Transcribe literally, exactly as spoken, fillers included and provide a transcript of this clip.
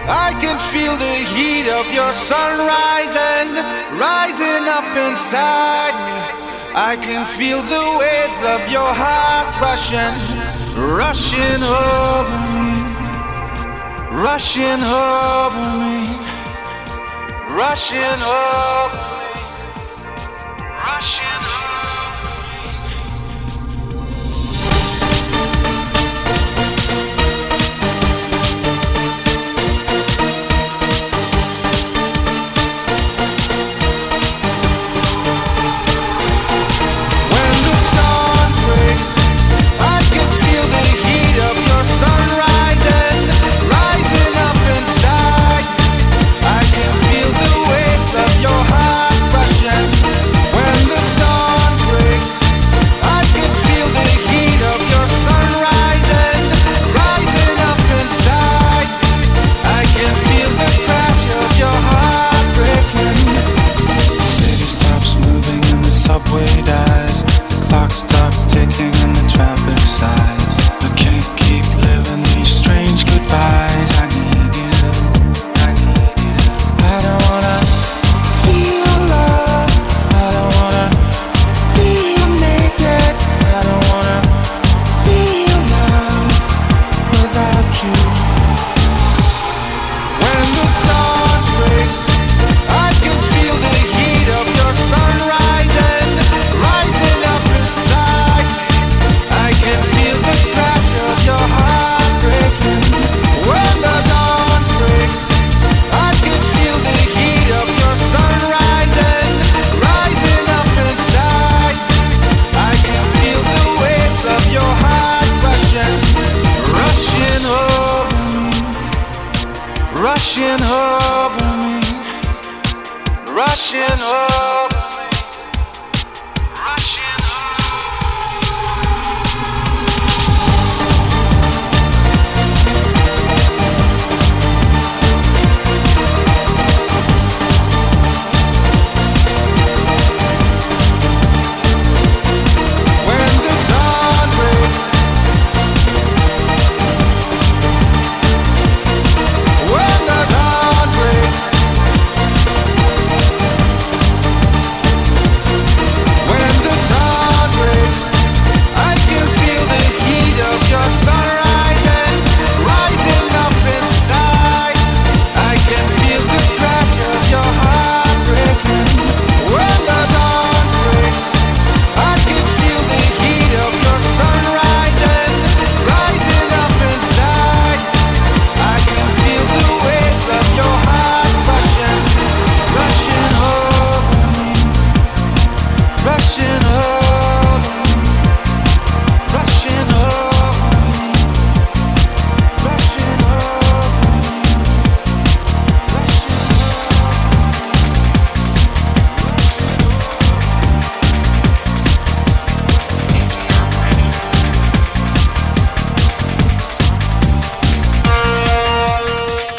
I can feel the heat of your sun rising, rising up inside me. I can feel the waves of your heart rushing, rushing over me, rushing over me, rushing over me, rushing over me. Rushing over me, rushing over me, rushing rushing